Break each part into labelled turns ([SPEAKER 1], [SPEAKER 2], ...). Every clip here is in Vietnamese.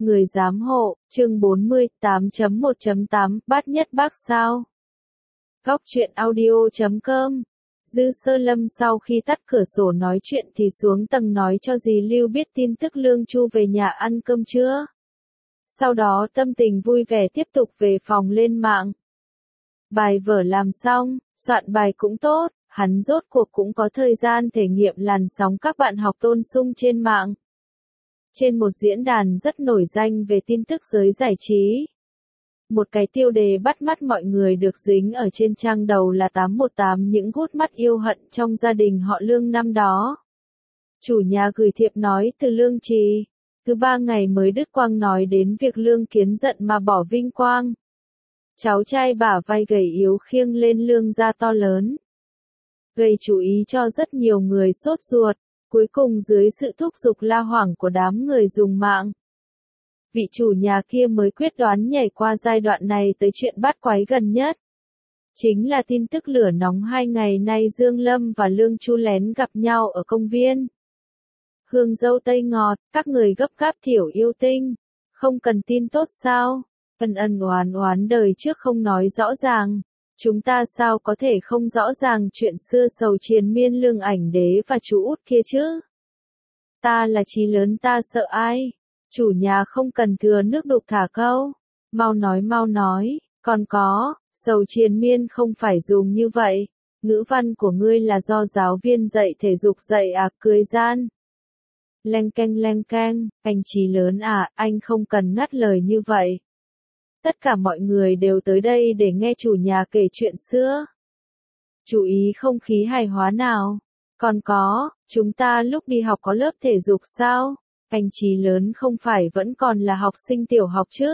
[SPEAKER 1] Người giám hộ, chương 48.1.8, bát nhất bác sao. Góc truyện audio.com. Dư Sơ Lâm sau khi tắt cửa sổ nói chuyện thì xuống tầng nói cho dì Lưu biết tin tức Lương Chu về nhà ăn cơm trưa. Sau đó tâm tình vui vẻ tiếp tục về phòng lên mạng. Bài vở làm xong, soạn bài cũng tốt, hắn rốt cuộc cũng có thời gian thể nghiệm làn sóng các bạn học tôn sung trên mạng. Trên một diễn đàn rất nổi danh về tin tức giới giải trí. Một cái tiêu đề bắt mắt mọi người được dính ở trên trang đầu là 818 những gút mắt yêu hận trong gia đình họ Lương năm đó. Chủ nhà gửi thiệp nói từ Lương Trì. Thứ 3 ngày mới đứt quang nói đến việc Lương Kiến giận mà bỏ vinh quang. Cháu trai bả vai gầy yếu khiêng lên Lương gia to lớn. Gây chú ý cho rất nhiều người sốt ruột. Cuối cùng dưới sự thúc giục la hoảng của đám người dùng mạng, vị chủ nhà kia mới quyết đoán nhảy qua giai đoạn này tới chuyện bắt quái gần nhất. Chính là tin tức lửa nóng 2 ngày nay Dương Lâm và Lương Chu lén gặp nhau ở công viên. Hương dâu tây ngọt, các người gấp gáp thiểu yêu tinh. Không cần tin tốt sao? Ân ân oán oán đời trước không nói rõ ràng. Chúng ta sao có thể không rõ ràng chuyện xưa sầu triền miên Lương Ảnh Đế và chú út kia chứ? Ta là chí lớn ta sợ ai? Chủ nhà không cần thừa nước đục thả câu. Mau nói, còn có, sầu triền miên không phải dùng như vậy. Ngữ văn của ngươi là do giáo viên dạy thể dục dạy à, cười gian. Leng keng, anh chí lớn à, anh không cần ngắt lời như vậy. Tất cả mọi người đều tới đây để nghe chủ nhà kể chuyện xưa. Chú ý không khí hài hòa nào. Còn có, chúng ta lúc đi học có lớp thể dục sao? Anh chí lớn không phải vẫn còn là học sinh tiểu học chứ?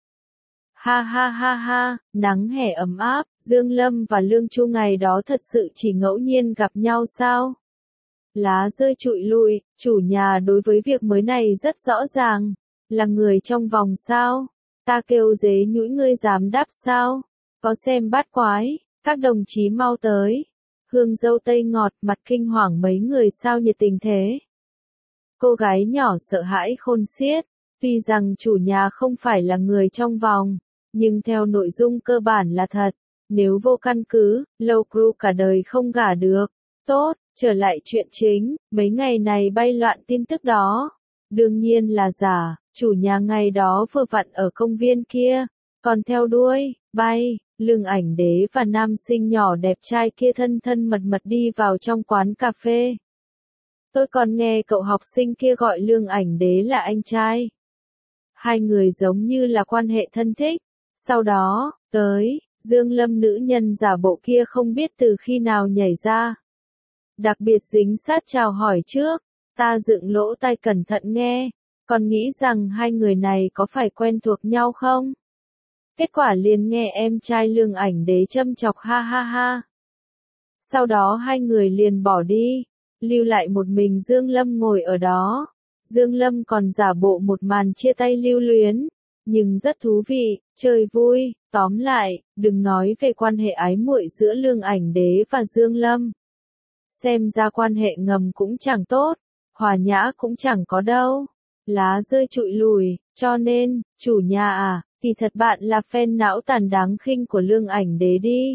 [SPEAKER 1] Ha, nắng hè ấm áp, Dương Lâm và Lương Chu ngày đó thật sự chỉ ngẫu nhiên gặp nhau sao? Lá rơi trụi lùi, chủ nhà đối với việc mới này rất rõ ràng. Là người trong vòng sao? Ta kêu dế nhũi ngươi dám đáp sao? Có xem bát quái, các đồng chí mau tới. Hương dâu tây ngọt, mặt kinh hoàng mấy người sao nhiệt tình thế. Cô gái nhỏ sợ hãi khôn xiết, tuy rằng chủ nhà không phải là người trong vòng, nhưng theo nội dung cơ bản là thật. Nếu vô căn cứ, Lâu Cru cả đời không gả được. Tốt, trở lại chuyện chính, mấy ngày này bay loạn tin tức đó. Đương nhiên là giả, chủ nhà ngày đó vừa vặn ở công viên kia, còn theo đuôi, bay, Lương Ảnh Đế và nam sinh nhỏ đẹp trai kia thân mật đi vào trong quán cà phê. Tôi còn nghe cậu học sinh kia gọi Lương Ảnh Đế là anh trai. Hai người giống như là quan hệ thân thích. Sau đó, tới, Dương Lâm nữ nhân giả bộ kia không biết từ khi nào nhảy ra. Đặc biệt dính sát chào hỏi trước, ta dựng lỗ tai cẩn thận nghe, còn nghĩ rằng hai người này có phải quen thuộc nhau không? Kết quả liền nghe em trai Lương Ảnh Đế châm chọc ha. Sau đó hai người liền bỏ đi, lưu lại một mình Dương Lâm ngồi ở đó. Dương Lâm còn giả bộ một màn chia tay lưu luyến, nhưng rất thú vị, chơi vui. Tóm lại, đừng nói về quan hệ ái muội giữa Lương Ảnh Đế và Dương Lâm. Xem ra quan hệ ngầm cũng chẳng tốt, hòa nhã cũng chẳng có đâu. Lá rơi trụi lùi, cho nên, chủ nhà à, thì thật bạn là fan não tàn đáng khinh của Lương Ảnh Đế đi.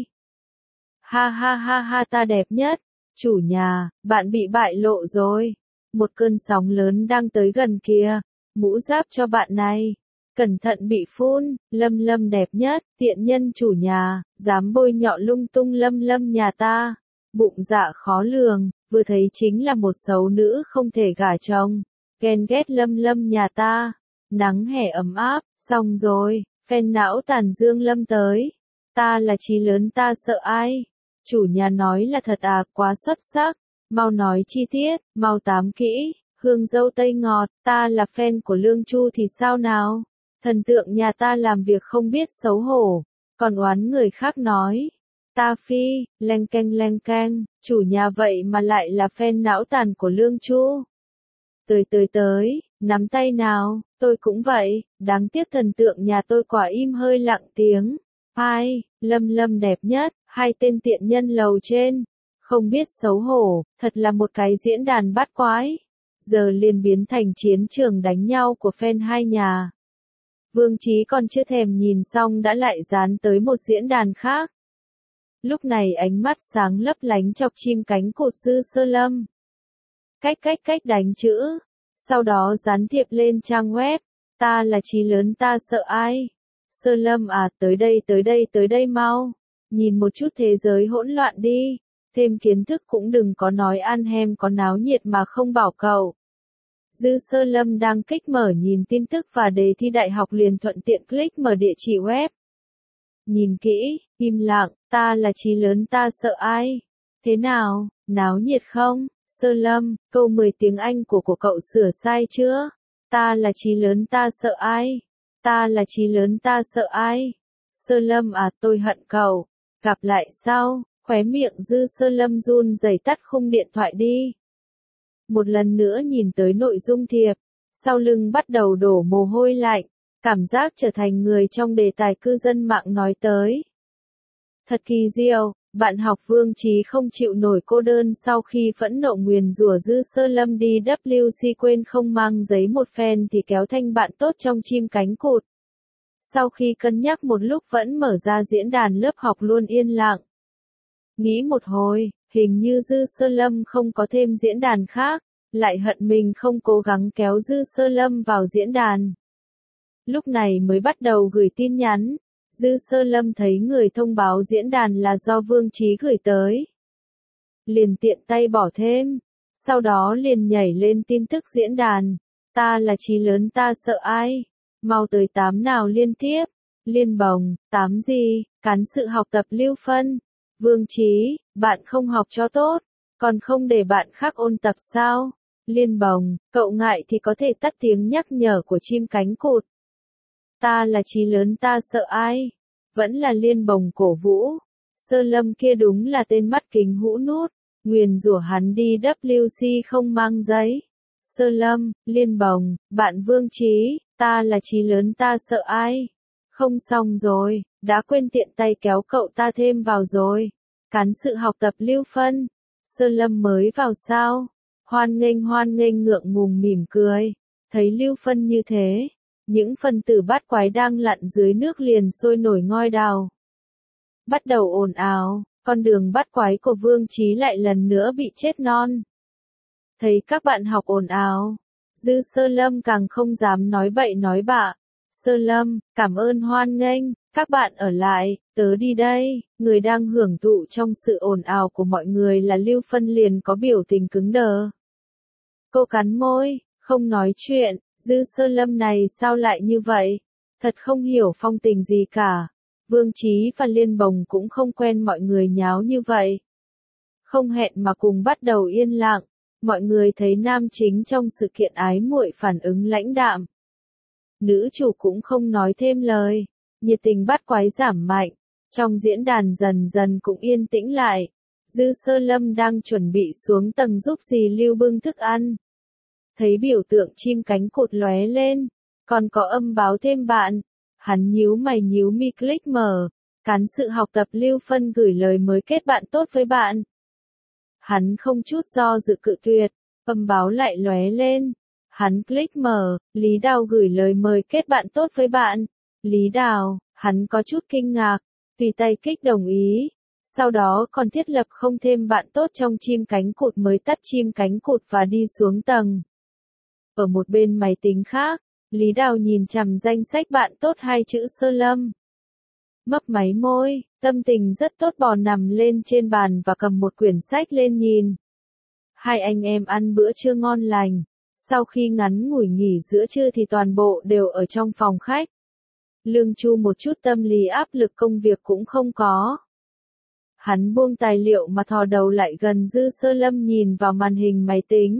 [SPEAKER 1] Ha, ta đẹp nhất. Chủ nhà, bạn bị bại lộ rồi. Một cơn sóng lớn đang tới gần kìa. Mũ giáp cho bạn này. Cẩn thận bị phun. Lâm đẹp nhất, tiện nhân chủ nhà, dám bôi nhọ lung tung Lâm nhà ta. Bụng dạ khó lường, vừa thấy chính là một xấu nữ không thể gả chồng. Ghen ghét Lâm nhà ta. Nắng hè ấm áp, xong rồi, fan não tàn Dương Lâm tới. Ta là chí lớn ta sợ ai? Chủ nhà nói là thật à, quá xuất sắc. Mau nói chi tiết, mau tám kỹ. Hương dâu tây ngọt, ta là fan của Lương Chu thì sao nào? Thần tượng nhà ta làm việc không biết xấu hổ, còn oán người khác nói. Ta phi, leng keng, chủ nhà vậy mà lại là fan não tàn của Lương Chu. Tới, nắm tay nào, tôi cũng vậy, đáng tiếc thần tượng nhà tôi quả im hơi lặng tiếng. Ai, Lâm đẹp nhất, hai tên tiện nhân lầu trên, không biết xấu hổ, thật là một cái diễn đàn bát quái. Giờ liền biến thành chiến trường đánh nhau của fan hai nhà. Vương Chí còn chưa thèm nhìn xong đã lại dán tới một diễn đàn khác. Lúc này ánh mắt sáng lấp lánh chọc chim cánh cụt Dư Sơ Lâm. Cách đánh chữ. Sau đó dán thiệp lên trang web. Ta là chí lớn ta sợ ai? Sơ Lâm à, tới đây mau. Nhìn một chút thế giới hỗn loạn đi. Thêm kiến thức cũng đừng có nói ăn hem có náo nhiệt mà không bảo cậu. Dư Sơ Lâm đang kích mở nhìn tin tức và đề thi đại học liền thuận tiện click mở địa chỉ web. Nhìn kỹ, im lặng, ta là chí lớn ta sợ ai? Thế nào, náo nhiệt không? Sơ Lâm, câu 10 tiếng Anh của cậu sửa sai chưa? Ta là chí lớn ta sợ ai? Ta là chí lớn ta sợ ai? Sơ Lâm à, tôi hận cậu. Gặp lại sau, khóe miệng Dư Sơ Lâm run rẩy tắt khung điện thoại đi. Một lần nữa nhìn tới nội dung thiệp, sau lưng bắt đầu đổ mồ hôi lạnh, cảm giác trở thành người trong đề tài cư dân mạng nói tới. Thật kỳ diệu, bạn học Vương Chí không chịu nổi cô đơn sau khi phẫn nộ nguyền rủa Dư Sơ Lâm đi WC quên không mang giấy một phen thì kéo thanh bạn tốt trong chim cánh cụt. Sau khi cân nhắc một lúc vẫn mở ra diễn đàn lớp học luôn yên lặng. Nghĩ một hồi, hình như Dư Sơ Lâm không có thêm diễn đàn khác, lại hận mình không cố gắng kéo Dư Sơ Lâm vào diễn đàn. Lúc này mới bắt đầu gửi tin nhắn, Dư Sơ Lâm thấy người thông báo diễn đàn là do Vương Chí gửi tới. Liền tiện tay bỏ thêm, sau đó liền nhảy lên tin tức diễn đàn, ta là chí lớn ta sợ ai? Mau tới 8 nào liên tiếp, liên bồng, 8 gì, cán sự học tập lưu phân. Vương Chí, bạn không học cho tốt, còn không để bạn khác ôn tập sao? Liên bồng, cậu ngại thì có thể tắt tiếng nhắc nhở của chim cánh cụt. Ta là chí lớn ta sợ ai? Vẫn là liên bồng cổ vũ. Sơ Lâm kia đúng là tên mắt kính hũ nút, nguyền rủa hắn đi WC không mang giấy. Sơ Lâm, liên bồng, bạn Vương Chí, ta là chí lớn ta sợ ai? Không xong rồi, đã quên tiện tay kéo cậu ta thêm vào rồi. Cán sự học tập lưu phân. Sơ Lâm mới vào sao? Hoan nghênh ngượng ngùng mỉm cười. Thấy lưu phân như thế, những phần tử bát quái đang lặn dưới nước liền sôi nổi ngoi đào. Bắt đầu ồn ào, con đường bát quái của Vương Chí lại lần nữa bị chết non. Thấy các bạn học ồn ào, Dư Sơ Lâm càng không dám nói bậy nói bạ. Sơ Lâm, cảm ơn hoan nghênh, các bạn ở lại, tớ đi đây. Người đang hưởng thụ trong sự ồn ào của mọi người là Lưu Phân liền có biểu tình cứng đờ. Cô cắn môi, không nói chuyện, Dư Sơ Lâm này sao lại như vậy? Thật không hiểu phong tình gì cả. Vương Chí và Liên Bồng cũng không quen mọi người nháo như vậy. Không hẹn mà cùng bắt đầu yên lặng, mọi người thấy nam chính trong sự kiện ái muội phản ứng lãnh đạm. Nữ chủ cũng không nói thêm lời, nhiệt tình bắt quái giảm mạnh, trong diễn đàn dần dần cũng yên tĩnh lại. Dư Sơ Lâm đang chuẩn bị xuống tầng giúp dì Lưu bưng thức ăn. Thấy biểu tượng chim cánh cụt lóe lên, còn có âm báo thêm bạn. Hắn nhíu mày nhíu mi click mở, cán sự học tập Lưu Phân gửi lời mới kết bạn tốt với bạn. Hắn không chút do dự cự tuyệt, âm báo lại lóe lên. Hắn click mở, Lý Đào gửi lời mời kết bạn tốt với bạn. Lý Đào, hắn có chút kinh ngạc, tùy tay kích đồng ý. Sau đó còn thiết lập không thêm bạn tốt trong chim cánh cụt mới tắt chim cánh cụt và đi xuống tầng. Ở một bên máy tính khác, Lý Đào nhìn chằm danh sách bạn tốt hai chữ Sơ Lâm. Mấp máy môi, tâm tình rất tốt bò nằm lên trên bàn và cầm một quyển sách lên nhìn. Hai anh em ăn bữa trưa ngon lành. Sau khi ngắn ngủi nghỉ giữa trưa thì toàn bộ đều ở trong phòng khách. Lương Chu một chút tâm lý áp lực công việc cũng không có. Hắn buông tài liệu mà thò đầu lại gần Dư Sơ Lâm nhìn vào màn hình máy tính.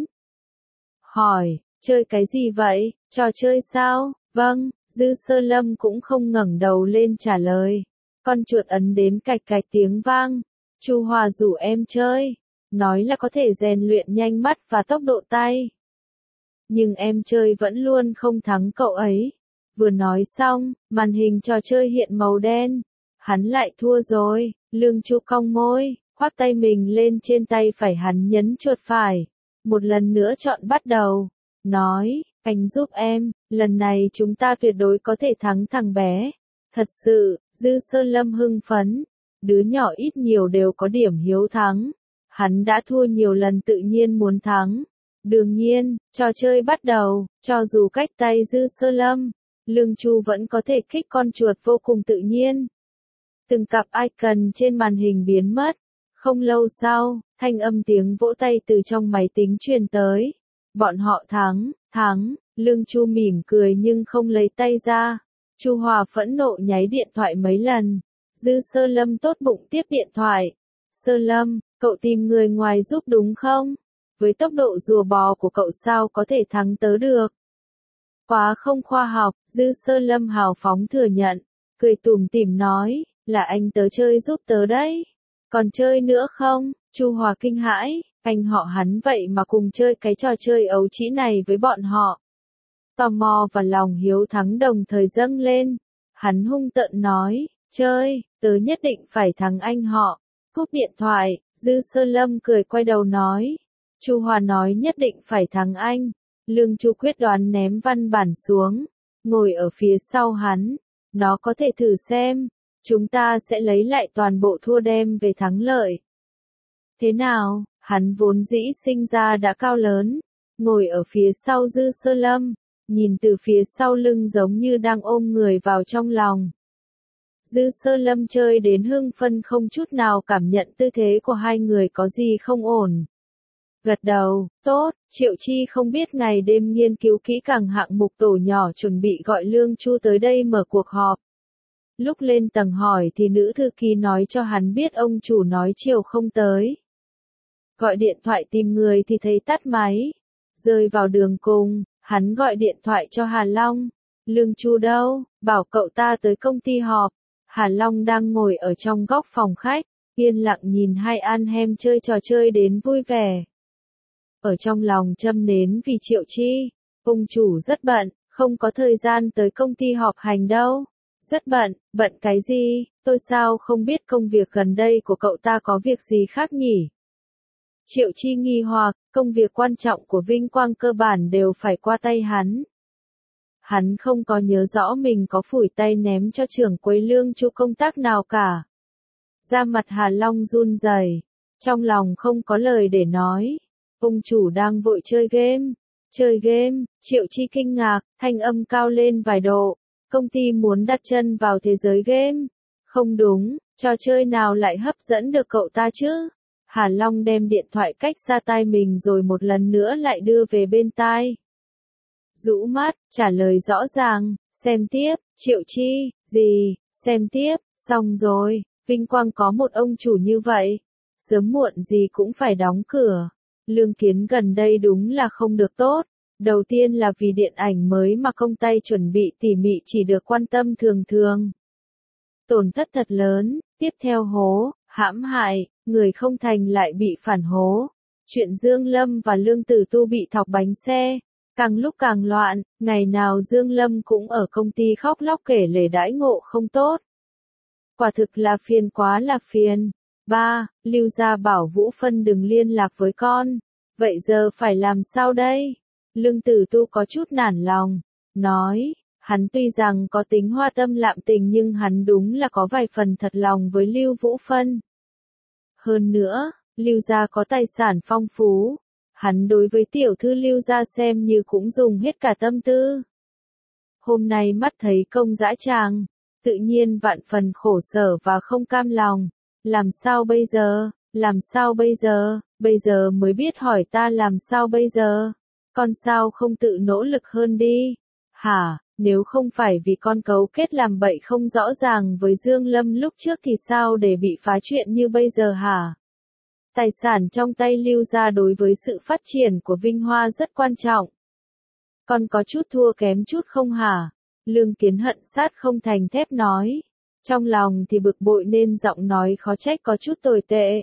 [SPEAKER 1] Hỏi, chơi cái gì vậy, trò chơi sao? Vâng, Dư Sơ Lâm cũng không ngẩng đầu lên trả lời. Con chuột ấn đến cạch cạch tiếng vang. Chu Hòa rủ em chơi, nói là có thể rèn luyện nhanh mắt và tốc độ tay. Nhưng em chơi vẫn luôn không thắng cậu ấy. Vừa nói xong, màn hình trò chơi hiện màu đen. Hắn lại thua rồi. Lương Chu cong môi, khoác tay mình lên trên tay phải hắn nhấn chuột phải. Một lần nữa chọn bắt đầu. Nói, anh giúp em, lần này chúng ta tuyệt đối có thể thắng thằng bé. Thật sự, Dư Sơ Lâm hưng phấn, đứa nhỏ ít nhiều đều có điểm hiếu thắng. Hắn đã thua nhiều lần tự nhiên muốn thắng. Đương nhiên, trò chơi bắt đầu, cho dù cách tay Dư Sơ Lâm, Lương Chu vẫn có thể kích con chuột vô cùng tự nhiên. Từng cặp icon trên màn hình biến mất. Không lâu sau, thanh âm tiếng vỗ tay từ trong máy tính truyền tới. Bọn họ thắng, thắng, Lương Chu mỉm cười nhưng không lấy tay ra. Chu Hòa phẫn nộ nháy điện thoại mấy lần. Dư Sơ Lâm tốt bụng tiếp điện thoại. Sơ Lâm, cậu tìm người ngoài giúp đúng không? Với tốc độ rùa bò của cậu sao có thể thắng tớ được? Quá không khoa học, Dư Sơ Lâm hào phóng thừa nhận. Cười tủm tỉm nói, là anh tớ chơi giúp tớ đấy. Còn chơi nữa không? Chu Hòa kinh hãi, anh họ hắn vậy mà cùng chơi cái trò chơi ấu trĩ này với bọn họ. Tò mò và lòng hiếu thắng đồng thời dâng lên. Hắn hung tợn nói, chơi, tớ nhất định phải thắng anh họ. Cúp điện thoại, Dư Sơ Lâm cười quay đầu nói. Chu Hòa nói nhất định phải thắng anh. Lương Chu quyết đoán ném văn bản xuống. Ngồi ở phía sau hắn. Nó có thể thử xem. Chúng ta sẽ lấy lại toàn bộ thua đem về thắng lợi. Thế nào, hắn vốn dĩ sinh ra đã cao lớn. Ngồi ở phía sau Dư Sơ Lâm. Nhìn từ phía sau lưng giống như đang ôm người vào trong lòng. Dư Sơ Lâm chơi đến hưng phân không chút nào cảm nhận tư thế của hai người có gì không ổn. Gật đầu, tốt, Triệu Chi không biết ngày đêm nghiên cứu kỹ càng hạng mục tổ nhỏ chuẩn bị gọi Lương Chu tới đây mở cuộc họp. Lúc lên tầng hỏi thì nữ thư ký nói cho hắn biết ông chủ nói chiều không tới. Gọi điện thoại tìm người thì thấy tắt máy. Rơi vào đường cùng, hắn gọi điện thoại cho Hà Long. Lương Chu đâu, bảo cậu ta tới công ty họp. Hà Long đang ngồi ở trong góc phòng khách, yên lặng nhìn hai anh em chơi trò chơi đến vui vẻ. Ở trong lòng châm nến vì Triệu Chi, ông chủ rất bận, không có thời gian tới công ty họp hành đâu. Rất bận, bận cái gì, tôi sao không biết công việc gần đây của cậu ta có việc gì khác nhỉ? Triệu Chi nghi hoặc, công việc quan trọng của Vinh Quang cơ bản đều phải qua tay hắn. Hắn không có nhớ rõ mình có phủi tay ném cho trưởng quầy Lương Chu công tác nào cả. Da mặt Hà Long run rẩy, trong lòng không có lời để nói. Ông chủ đang vội chơi game. Chơi game, Triệu Chi kinh ngạc, thanh âm cao lên vài độ. Công ty muốn đặt chân vào thế giới game. Không đúng, trò chơi nào lại hấp dẫn được cậu ta chứ? Hà Long đem điện thoại cách xa tai mình rồi một lần nữa lại đưa về bên tai. Rũ mắt, trả lời rõ ràng, xem tiếp, Triệu Chi, gì, xem tiếp, xong rồi, Vinh Quang có một ông chủ như vậy. Sớm muộn gì cũng phải đóng cửa. Lương Kiến gần đây đúng là không được tốt. Đầu tiên là vì điện ảnh mới mà công ty chuẩn bị tỉ mỉ chỉ được quan tâm thường thường. Tổn thất thật lớn, tiếp theo hố, hãm hại, người không thành lại bị phản hố. Chuyện Dương Lâm và Lương Tử Tu bị thọc bánh xe, càng lúc càng loạn, ngày nào Dương Lâm cũng ở công ty khóc lóc kể lể đãi ngộ không tốt. Quả thực là phiền quá là phiền. 3. Lưu Gia bảo Vũ Phân đừng liên lạc với con. Vậy giờ phải làm sao đây? Lương Tử Tu có chút nản lòng, nói, hắn tuy rằng có tính hoa tâm lạm tình nhưng hắn đúng là có vài phần thật lòng với Lưu Vũ Phân. Hơn nữa, Lưu Gia có tài sản phong phú, hắn đối với tiểu thư Lưu Gia xem như cũng dùng hết cả tâm tư. Hôm nay mắt thấy công dã tràng, tự nhiên vạn phần khổ sở và không cam lòng. Làm sao bây giờ, làm sao bây giờ mới biết hỏi ta làm sao bây giờ. Con sao không tự nỗ lực hơn đi? Hả, nếu không phải vì con cấu kết làm bậy không rõ ràng với Dương Lâm lúc trước thì sao để bị phá chuyện như bây giờ hả? Tài sản trong tay Lưu Gia đối với sự phát triển của Vinh Hoa rất quan trọng. Con có chút thua kém chút không hả? Lương Kiến hận sát không thành thép nói. Trong lòng thì bực bội nên giọng nói khó trách có chút tồi tệ.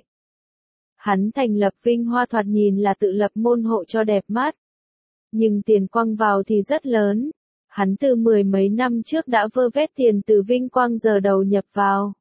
[SPEAKER 1] Hắn thành lập Vinh Hoa thoạt nhìn là tự lập môn hộ cho đẹp mắt. Nhưng tiền quăng vào thì rất lớn. Hắn từ mười mấy năm trước đã vơ vét tiền từ Vinh Quang giờ đầu nhập vào.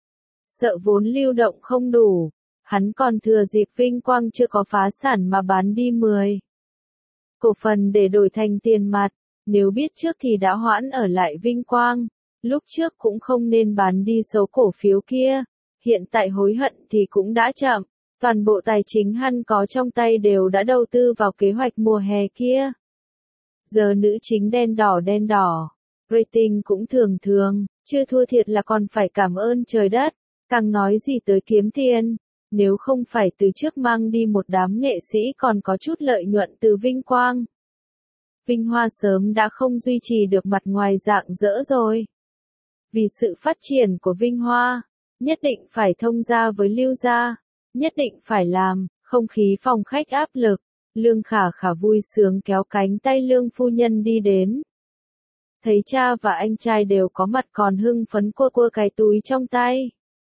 [SPEAKER 1] Sợ vốn lưu động không đủ. Hắn còn thừa dịp Vinh Quang chưa có phá sản mà bán đi 10. cổ phần để đổi thành tiền mặt, nếu biết trước thì đã hoãn ở lại Vinh Quang, lúc trước cũng không nên bán đi số cổ phiếu kia, hiện tại hối hận thì cũng đã chậm, toàn bộ tài chính hắn có trong tay đều đã đầu tư vào kế hoạch mùa hè kia. Giờ nữ chính đen đỏ, rating cũng thường thường, chưa thua thiệt là còn phải cảm ơn trời đất, càng nói gì tới kiếm tiền, nếu không phải từ trước mang đi một đám nghệ sĩ còn có chút lợi nhuận từ Vinh Quang. Vinh Hoa sớm đã không duy trì được mặt ngoài rạng rỡ rồi. Vì sự phát triển của Vinh Hoa, nhất định phải thông gia với Lưu gia, nhất định phải làm, không khí phòng khách áp lực, Lương Khả Khả vui sướng kéo cánh tay Lương phu nhân đi đến. Thấy cha và anh trai đều có mặt còn hưng phấn cua cái túi trong tay.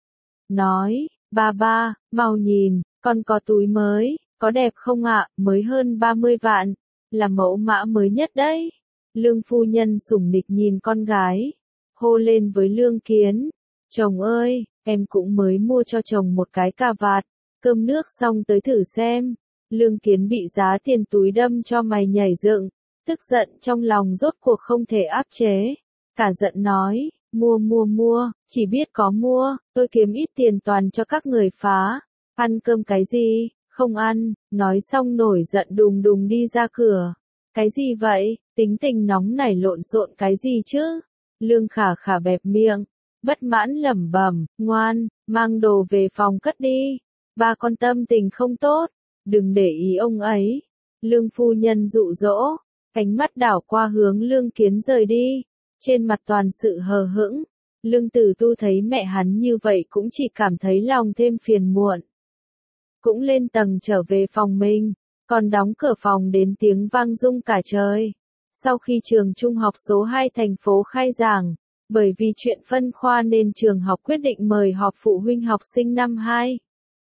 [SPEAKER 1] Nói, ba, mau nhìn, con có túi mới, có đẹp không ạ, mới hơn 30 vạn, là mẫu mã mới nhất đấy. Lương phu nhân sủng nịch nhìn con gái, hô lên với Lương Kiến, chồng ơi, em cũng mới mua cho chồng một cái cà vạt, cơm nước xong tới thử xem. Lương Kiến bị giá tiền túi đâm cho mày nhảy dựng, tức giận trong lòng rốt cuộc không thể áp chế, cả giận nói, mua, chỉ biết có mua, tôi kiếm ít tiền toàn cho các người phá, ăn cơm cái gì, không ăn, nói xong nổi giận đùng đùng đi ra cửa. Cái gì vậy, tính tình nóng nảy lộn xộn cái gì chứ? Lương Khả Khả bẹp miệng, bất mãn lẩm bẩm, ngoan, mang đồ về phòng cất đi, ba con tâm tình không tốt, đừng để ý ông ấy. Lương phu nhân dụ dỗ, ánh mắt đảo qua hướng Lương Kiến rời đi, trên mặt toàn sự hờ hững. Lương Tử Tu thấy mẹ hắn như vậy cũng chỉ cảm thấy lòng thêm phiền muộn. Cũng lên tầng trở về phòng mình, còn đóng cửa phòng đến tiếng vang rung cả trời. Sau khi trường trung học số 2 thành phố khai giảng, bởi vì chuyện phân khoa nên trường học quyết định mời họp phụ huynh học sinh năm 2.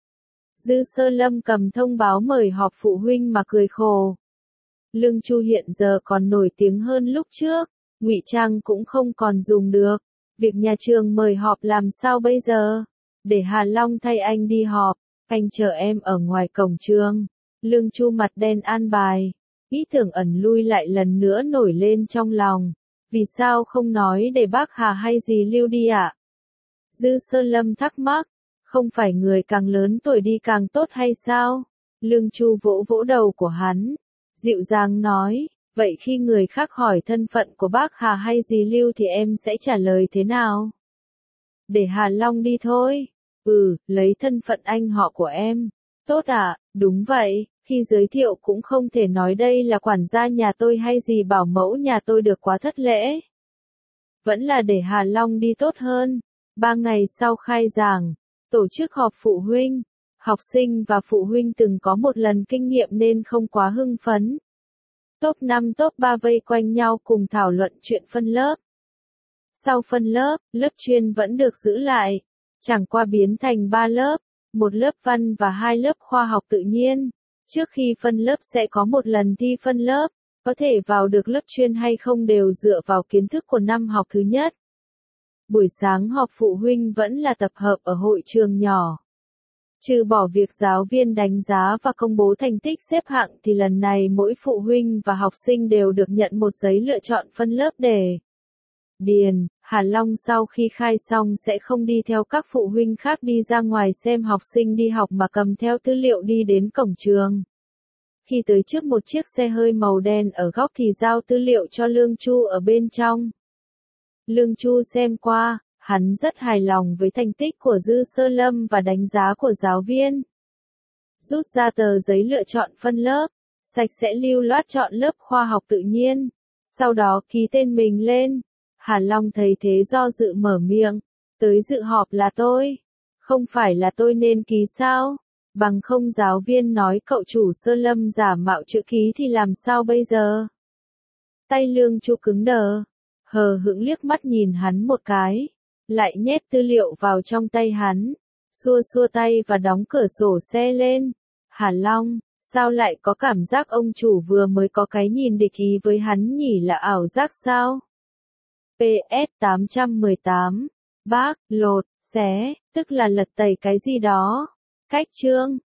[SPEAKER 1] Dư Sơ Lâm cầm thông báo mời họp phụ huynh mà cười khổ. Lương Chu hiện giờ còn nổi tiếng hơn lúc trước, ngụy trang cũng không còn dùng được. Việc nhà trường mời họp làm sao bây giờ? Để Hà Long thay anh đi họp, anh chờ em ở ngoài cổng trường. Lương Chu mặt đen an bài, ý tưởng ẩn lui lại lần nữa nổi lên trong lòng. Vì sao không nói để bác Hà hay gì lưu đi ạ? Dư Sơ Lâm thắc mắc, không phải người càng lớn tuổi đi càng tốt hay sao? Lương Chu vỗ vỗ đầu của hắn, dịu dàng nói, vậy khi người khác hỏi thân phận của bác Hà hay gì lưu thì em sẽ trả lời thế nào? Để Hà Long đi thôi. Lấy thân phận anh họ của em. Tốt ạ, đúng vậy, khi giới thiệu cũng không thể nói đây là quản gia nhà tôi hay gì bảo mẫu nhà tôi được quá thất lễ. Vẫn là để Hà Long đi tốt hơn. 3 ngày sau khai giảng, tổ chức họp phụ huynh. Học sinh và phụ huynh từng có một lần kinh nghiệm nên không quá hưng phấn. Top 5 top 3 vây quanh nhau cùng thảo luận chuyện phân lớp. Sau phân lớp, lớp chuyên vẫn được giữ lại, chẳng qua biến thành 3 lớp, một lớp văn và 2 lớp khoa học tự nhiên. Trước khi phân lớp sẽ có một lần thi phân lớp, có thể vào được lớp chuyên hay không đều dựa vào kiến thức của năm học thứ nhất. Buổi sáng họp phụ huynh vẫn là tập hợp ở hội trường nhỏ. Trừ bỏ việc giáo viên đánh giá và công bố thành tích xếp hạng thì lần này mỗi phụ huynh và học sinh đều được nhận một giấy lựa chọn phân lớp để điền. Hà Long sau khi khai xong sẽ không đi theo các phụ huynh khác đi ra ngoài xem học sinh đi học mà cầm theo tư liệu đi đến cổng trường. Khi tới trước một chiếc xe hơi màu đen ở góc thì giao tư liệu cho Lương Chu ở bên trong. Lương Chu xem qua, hắn rất hài lòng với thành tích của Dư Sơ Lâm và đánh giá của giáo viên. Rút ra tờ giấy lựa chọn phân lớp, sạch sẽ lưu loát chọn lớp khoa học tự nhiên, sau đó ký tên mình lên. Hà Long thấy thế do dự mở miệng, tới dự họp là tôi, không phải là tôi nên ký sao? Bằng không giáo viên nói cậu chủ Sơ Lâm giả mạo chữ ký thì làm sao bây giờ? Tay Lương Chu cứng đờ, hờ hững liếc mắt nhìn hắn một cái, lại nhét tư liệu vào trong tay hắn, xua xua tay và đóng cửa sổ xe lên. Hà Long, sao lại có cảm giác ông chủ vừa mới có cái nhìn địch ý với hắn nhỉ, là ảo giác sao? PS 818, bác, lột, xé, tức là lật tẩy cái gì đó. Cách chương